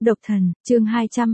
Độc thần, chương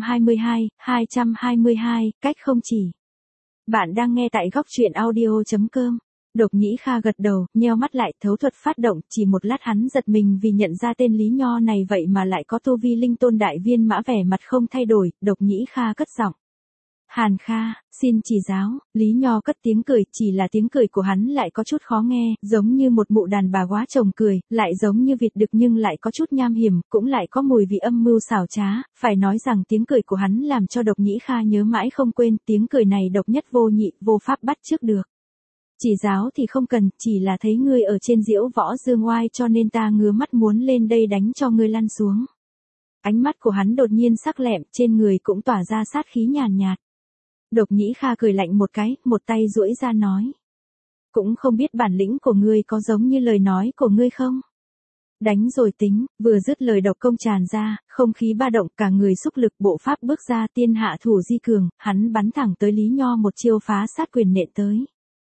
222, cách không chỉ. Bạn đang nghe tại góc truyện audio.com. Độc Nhĩ Kha gật đầu, nheo mắt lại, thấu thuật phát động, chỉ một lát hắn giật mình vì nhận ra tên Lý Nho này vậy mà lại có tu vi linh tôn đại viên mã, vẻ mặt không thay đổi. Độc Nhĩ Kha cất giọng. Hàn Kha, xin chỉ giáo. Lý Nho cất tiếng cười, chỉ là tiếng cười của hắn lại có chút khó nghe, giống như một mụ đàn bà quá chồng cười, lại giống như vịt đực nhưng lại có chút nham hiểm, cũng lại có mùi vị âm mưu xảo trá. Phải nói rằng tiếng cười của hắn làm cho Độc Nhĩ Kha nhớ mãi không quên, tiếng cười này độc nhất vô nhị, vô pháp bắt chước được. Chỉ giáo thì không cần, chỉ là thấy ngươi ở trên diễu võ dương oai cho nên ta ngứa mắt muốn lên đây đánh cho ngươi lăn xuống. Ánh mắt của hắn đột nhiên sắc lẹm, trên người cũng tỏa ra sát khí nhàn nhạt. Độc Nhĩ Kha cười lạnh một cái, một tay duỗi ra nói. Cũng không biết bản lĩnh của ngươi có giống như lời nói của ngươi không? Đánh rồi tính, vừa dứt lời độc công tràn ra, không khí ba động, cả người xúc lực, bộ pháp bước ra, tiên hạ thủ di cường, hắn bắn thẳng tới Lý Nho một chiêu phá sát quyền nện tới.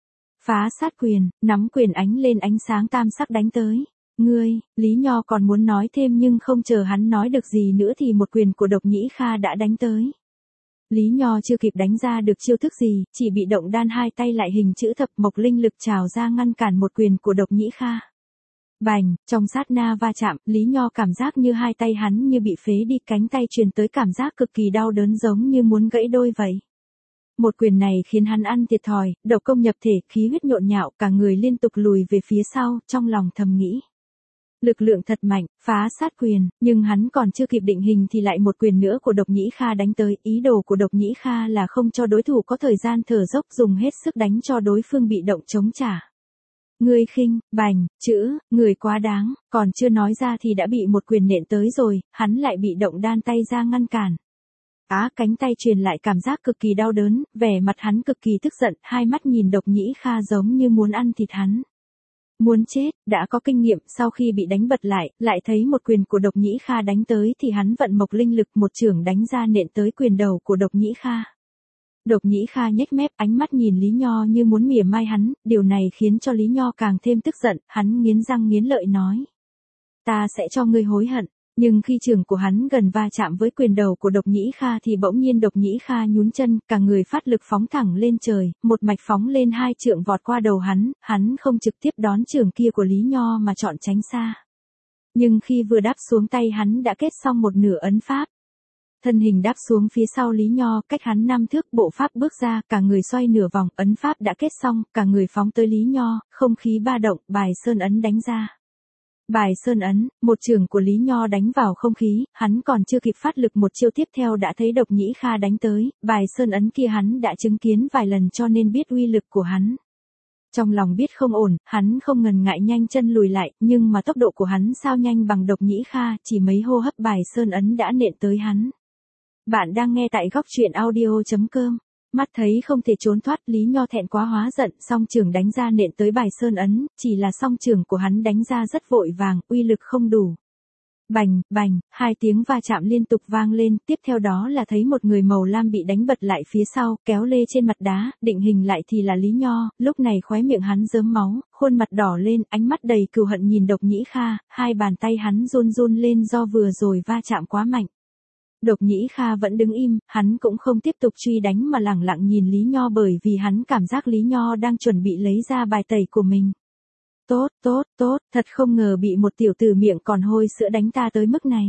Phá sát quyền, nắm quyền ánh lên ánh sáng tam sắc đánh tới. Ngươi, Lý Nho còn muốn nói thêm nhưng không chờ hắn nói được gì nữa thì một quyền của Độc Nhĩ Kha đã đánh tới. Lý Nho chưa kịp đánh ra được chiêu thức gì, chỉ bị động đan hai tay lại hình chữ thập, mộc linh lực trào ra ngăn cản một quyền của Độc Nhĩ Kha. Bành, trong sát na va chạm, Lý Nho cảm giác như hai tay hắn như bị phế đi, cánh tay truyền tới cảm giác cực kỳ đau đớn giống như muốn gãy đôi vậy. Một quyền này khiến hắn ăn thiệt thòi, độc công nhập thể, khí huyết nhộn nhạo, cả người liên tục lùi về phía sau, trong lòng thầm nghĩ. Lực lượng thật mạnh, phá sát quyền, nhưng hắn còn chưa kịp định hình thì lại một quyền nữa của Độc Nhĩ Kha đánh tới, ý đồ của Độc Nhĩ Kha là không cho đối thủ có thời gian thở dốc, dùng hết sức đánh cho đối phương bị động chống trả. Ngươi khinh, bành, chữ, người quá đáng, còn chưa nói ra thì đã bị một quyền nện tới rồi, hắn lại bị động đan tay ra ngăn cản. Cánh tay truyền lại cảm giác cực kỳ đau đớn, vẻ mặt hắn cực kỳ tức giận, hai mắt nhìn Độc Nhĩ Kha giống như muốn ăn thịt hắn. Muốn chết, đã có kinh nghiệm, sau khi bị đánh bật lại thấy một quyền của Độc Nhĩ Kha đánh tới thì hắn vận mộc linh lực một chưởng đánh ra nện tới quyền đầu của Độc Nhĩ Kha. Độc Nhĩ Kha nhếch mép, ánh mắt nhìn Lý Nho như muốn mỉa mai hắn, điều này khiến cho Lý Nho càng thêm tức giận, hắn nghiến răng nghiến lợi nói. Ta sẽ cho ngươi hối hận. Nhưng khi chưởng của hắn gần va chạm với quyền đầu của Độc Nhĩ Kha thì bỗng nhiên Độc Nhĩ Kha nhún chân, cả người phát lực phóng thẳng lên trời, một mạch phóng lên hai trượng vọt qua đầu hắn không trực tiếp đón chưởng kia của Lý Nho mà chọn tránh xa. Nhưng khi vừa đáp xuống tay hắn đã kết xong một nửa ấn pháp. Thân hình đáp xuống phía sau Lý Nho, cách hắn 5 thước, bộ pháp bước ra, cả người xoay nửa vòng, ấn pháp đã kết xong, cả người phóng tới Lý Nho, không khí ba động, bài sơn ấn đánh ra. Bài sơn ấn, một chưởng của Lý Nho đánh vào không khí, hắn còn chưa kịp phát lực một chiêu tiếp theo đã thấy Độc Nhĩ Kha đánh tới, bài sơn ấn kia hắn đã chứng kiến vài lần cho nên biết uy lực của hắn. Trong lòng biết không ổn, hắn không ngần ngại nhanh chân lùi lại, nhưng mà tốc độ của hắn sao nhanh bằng Độc Nhĩ Kha, chỉ mấy hô hấp bài sơn ấn đã nện tới hắn. Bạn đang nghe tại góc truyện audio.com. Mắt thấy không thể trốn thoát, Lý Nho thẹn quá hóa giận, song chưởng đánh ra nện tới bài sơn ấn, chỉ là song chưởng của hắn đánh ra rất vội vàng, uy lực không đủ. Bành, bành, hai tiếng va chạm liên tục vang lên, tiếp theo đó là thấy một người màu lam bị đánh bật lại phía sau, kéo lê trên mặt đá, định hình lại thì là Lý Nho, lúc này khóe miệng hắn rớm máu, khuôn mặt đỏ lên, ánh mắt đầy cừu hận nhìn Độc Nhĩ Kha, hai bàn tay hắn run run lên do vừa rồi va chạm quá mạnh. Độc Nhĩ Kha vẫn đứng im, hắn cũng không tiếp tục truy đánh mà lẳng lặng nhìn Lý Nho bởi vì hắn cảm giác Lý Nho đang chuẩn bị lấy ra bài tẩy của mình. Tốt, thật không ngờ bị một tiểu tử miệng còn hôi sữa đánh ta tới mức này.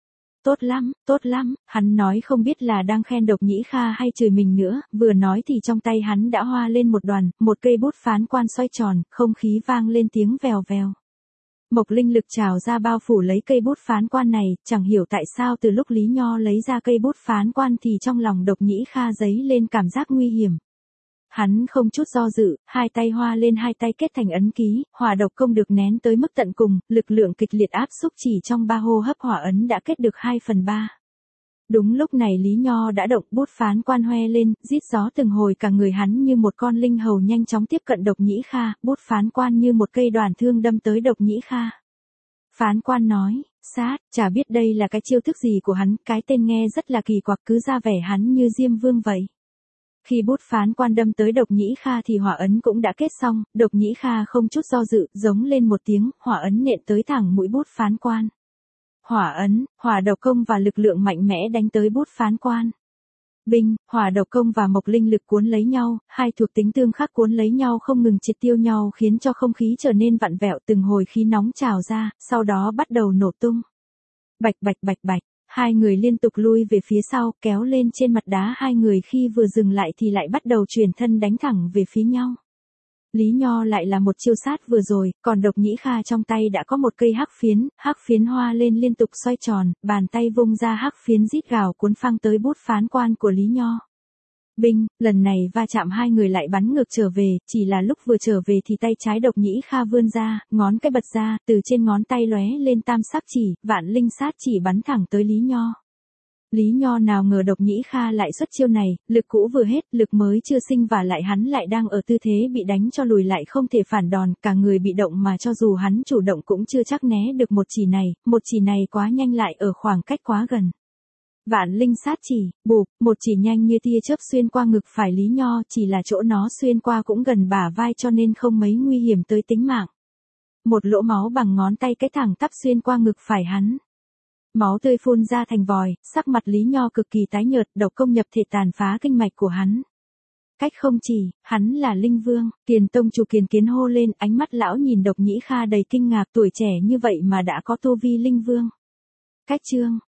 Tốt lắm, hắn nói không biết là đang khen Độc Nhĩ Kha hay chửi mình nữa, vừa nói thì trong tay hắn đã hoa lên một cây bút phán quan xoay tròn, không khí vang lên tiếng vèo vèo. Mộc linh lực trào ra bao phủ lấy cây bút phán quan này, chẳng hiểu tại sao từ lúc Lý Nho lấy ra cây bút phán quan thì trong lòng Độc Nhĩ Kha dấy lên cảm giác nguy hiểm. Hắn không chút do dự, hai tay hoa lên hai tay kết thành ấn ký, hỏa độc công được nén tới mức tận cùng, lực lượng kịch liệt áp xúc chỉ trong 3 hô hấp hỏa ấn đã kết được 2/3. Đúng lúc này Lý Nho đã động, bút phán quan hoe lên, rít gió từng hồi, cả người hắn như một con linh hầu nhanh chóng tiếp cận Độc Nhĩ Kha, bút phán quan như một cây đoàn thương đâm tới Độc Nhĩ Kha. Phán quan nói, sát, chả biết đây là cái chiêu thức gì của hắn, cái tên nghe rất là kỳ quặc, cứ ra vẻ hắn như Diêm Vương vậy. Khi bút phán quan đâm tới Độc Nhĩ Kha thì hỏa ấn cũng đã kết xong, Độc Nhĩ Kha không chút do dự, giống lên một tiếng, hỏa ấn nện tới thẳng mũi bút phán quan. hỏa ấn, hỏa độc công và lực lượng mạnh mẽ đánh tới bút phán quan. Binh, hỏa độc công và mộc linh lực cuốn lấy nhau, hai thuộc tính tương khắc cuốn lấy nhau không ngừng triệt tiêu nhau khiến cho không khí trở nên vặn vẹo, từng hồi khí nóng trào ra, sau đó bắt đầu nổ tung. Bạch bạch bạch bạch, hai người liên tục lui về phía sau, kéo lên trên mặt đá, hai người khi vừa dừng lại thì lại bắt đầu chuyển thân đánh thẳng về phía nhau. Lý Nho lại là một chiêu sát vừa rồi, còn Độc Nhĩ Kha trong tay đã có một cây hắc phiến hoa lên liên tục xoay tròn, bàn tay vung ra hắc phiến rít gào cuốn phăng tới bút phán quan của Lý Nho. Binh, lần này va chạm hai người lại bắn ngược trở về, chỉ là lúc vừa trở về thì tay trái Độc Nhĩ Kha vươn ra, ngón cái bật ra, từ trên ngón tay lóe lên tam sắc chỉ, vạn linh sát chỉ bắn thẳng tới Lý Nho. Lý Nho nào ngờ Độc Nhĩ Kha lại xuất chiêu này, lực cũ vừa hết, lực mới chưa sinh và lại hắn lại đang ở tư thế bị đánh cho lùi lại không thể phản đòn, cả người bị động mà cho dù hắn chủ động cũng chưa chắc né được một chỉ này quá nhanh lại ở khoảng cách quá gần. Vạn linh sát chỉ, bụp, một chỉ nhanh như tia chớp xuyên qua ngực phải Lý Nho, chỉ là chỗ nó xuyên qua cũng gần bả vai cho nên không mấy nguy hiểm tới tính mạng. Một lỗ máu bằng ngón tay cái thẳng tắp xuyên qua ngực phải hắn. Máu tươi phun ra thành vòi, sắc mặt Lý Nho cực kỳ tái nhợt, độc công nhập thể tàn phá kinh mạch của hắn. Cách không chỉ, hắn là linh vương, Kiền tông chủ Kiền Kiến hô lên, ánh mắt lão nhìn Độc Nhĩ Kha đầy kinh ngạc, tuổi trẻ như vậy mà đã có tu vi linh vương. Cách chương